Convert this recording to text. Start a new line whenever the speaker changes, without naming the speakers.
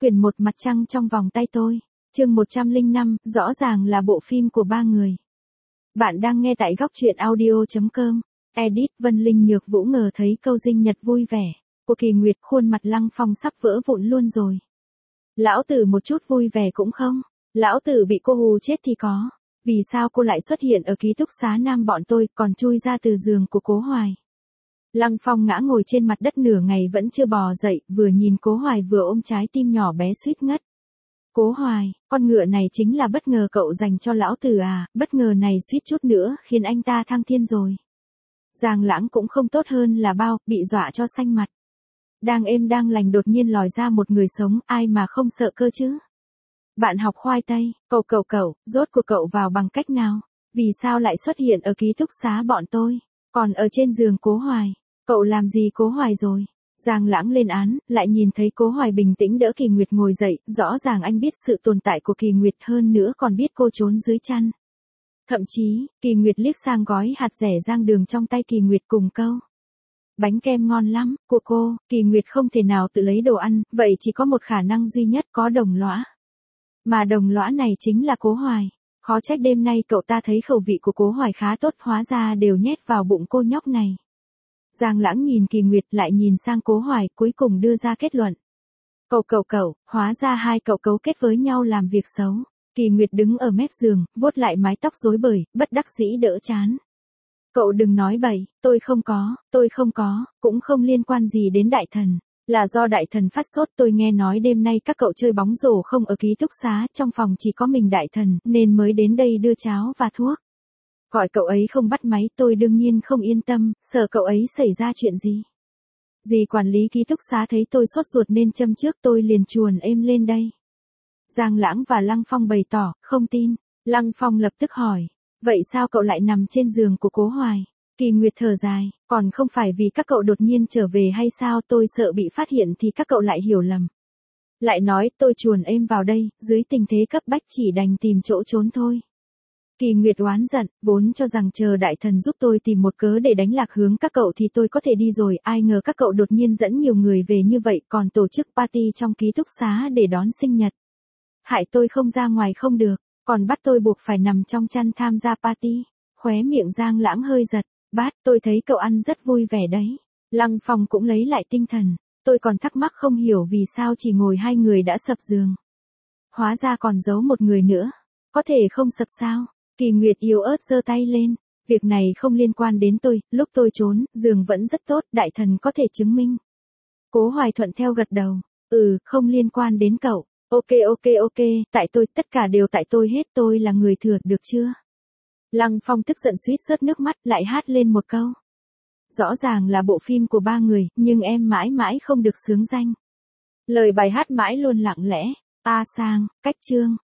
Quyển 1 Mặt trăng trong vòng tay tôi. Chương 105, rõ ràng là bộ phim của ba người. Bạn đang nghe tại góc truyện audio.com. Edit Vân Linh Nhược Vũ ngờ thấy câu sinh nhật vui vẻ của Kỳ Nguyệt, khuôn mặt Lăng Phong sắp vỡ vụn luôn rồi. Lão tử một chút vui vẻ cũng không. Lão tử bị cô hù chết thì có. Vì sao cô lại xuất hiện ở ký túc xá nam bọn tôi, còn chui ra từ giường của Cố Hoài? Lăng Phong ngã ngồi trên mặt đất nửa ngày vẫn chưa bò dậy, vừa nhìn Cố Hoài vừa ôm trái tim nhỏ bé suýt ngất. Cố Hoài, con ngựa này chính là bất ngờ cậu dành cho lão tử à, bất ngờ này suýt chút nữa khiến anh ta thăng thiên rồi. Giang Lãng cũng không tốt hơn là bao, bị dọa cho xanh mặt. Đang êm đang lành đột nhiên lòi ra một người sống, ai mà không sợ cơ chứ? Bạn học khoai tây, cậu, rốt cuộc cậu vào bằng cách nào? Vì sao lại xuất hiện ở ký túc xá bọn tôi? Còn ở trên giường Cố Hoài, cậu làm gì Cố Hoài rồi? Giang Lãng lên án, lại nhìn thấy Cố Hoài bình tĩnh đỡ Kỳ Nguyệt ngồi dậy, rõ ràng anh biết sự tồn tại của Kỳ Nguyệt hơn nữa còn biết cô trốn dưới chăn. Thậm chí, Kỳ Nguyệt liếc sang gói hạt dẻ rang đường trong tay Kỳ Nguyệt cùng câu. Bánh kem ngon lắm, của cô. Kỳ Nguyệt không thể nào tự lấy đồ ăn, vậy chỉ có một khả năng duy nhất, có đồng lõa. Mà đồng lõa này chính là Cố Hoài. Khó trách đêm nay cậu ta thấy khẩu vị của Cố Hoài khá tốt, hóa ra đều nhét vào bụng cô nhóc này. Giang Lãng nhìn Kỳ Nguyệt lại nhìn sang Cố Hoài, cuối cùng đưa ra kết luận. Cậu, hóa ra hai cậu cấu kết với nhau làm việc xấu. Kỳ Nguyệt đứng ở mép giường, vuốt lại mái tóc rối bời, bất đắc dĩ đỡ chán. Cậu đừng nói bậy, tôi không có, cũng không liên quan gì đến đại thần. Là do đại thần phát sốt, tôi nghe nói đêm nay các cậu chơi bóng rổ không ở ký túc xá, trong phòng chỉ có mình đại thần, nên mới đến đây đưa cháo và thuốc. Gọi cậu ấy không bắt máy, tôi đương nhiên không yên tâm, sợ cậu ấy xảy ra chuyện gì. Dì quản lý ký túc xá thấy tôi sốt ruột nên châm trước, tôi liền chuồn êm lên đây. Giang Lãng và Lăng Phong bày tỏ, không tin. Lăng Phong lập tức hỏi, vậy sao cậu lại nằm trên giường của Cố Hoài? Kỳ Nguyệt thở dài, còn không phải vì các cậu đột nhiên trở về hay sao, tôi sợ bị phát hiện thì các cậu lại hiểu lầm. Lại nói tôi chuồn êm vào đây, dưới tình thế cấp bách chỉ đành tìm chỗ trốn thôi. Kỳ Nguyệt oán giận, vốn cho rằng chờ đại thần giúp tôi tìm một cớ để đánh lạc hướng các cậu thì tôi có thể đi rồi, ai ngờ các cậu đột nhiên dẫn nhiều người về như vậy, còn tổ chức party trong ký túc xá để đón sinh nhật. Hại tôi không ra ngoài không được, còn bắt tôi buộc phải nằm trong chăn tham gia party. Khóe miệng Giang Lãng hơi giật, bát, tôi thấy cậu ăn rất vui vẻ đấy. Lăng Phong cũng lấy lại tinh thần, tôi còn thắc mắc không hiểu vì sao chỉ ngồi hai người đã sập giường. Hóa ra còn giấu một người nữa, có thể không sập sao? Kỳ Nguyệt yếu ớt giơ tay lên, việc này không liên quan đến tôi, lúc tôi trốn, giường vẫn rất tốt, đại thần có thể chứng minh. Cố Hoài thuận theo gật đầu, không liên quan đến cậu, ok, tại tôi, tất cả đều tại tôi hết, tôi là người thừa, được chưa? Lăng Phong tức giận suýt rớt nước mắt, lại hát lên một câu. Rõ ràng là bộ phim của ba người, nhưng em mãi mãi không được xướng danh. Lời bài hát mãi luôn lặng lẽ, A Sang, cách chương.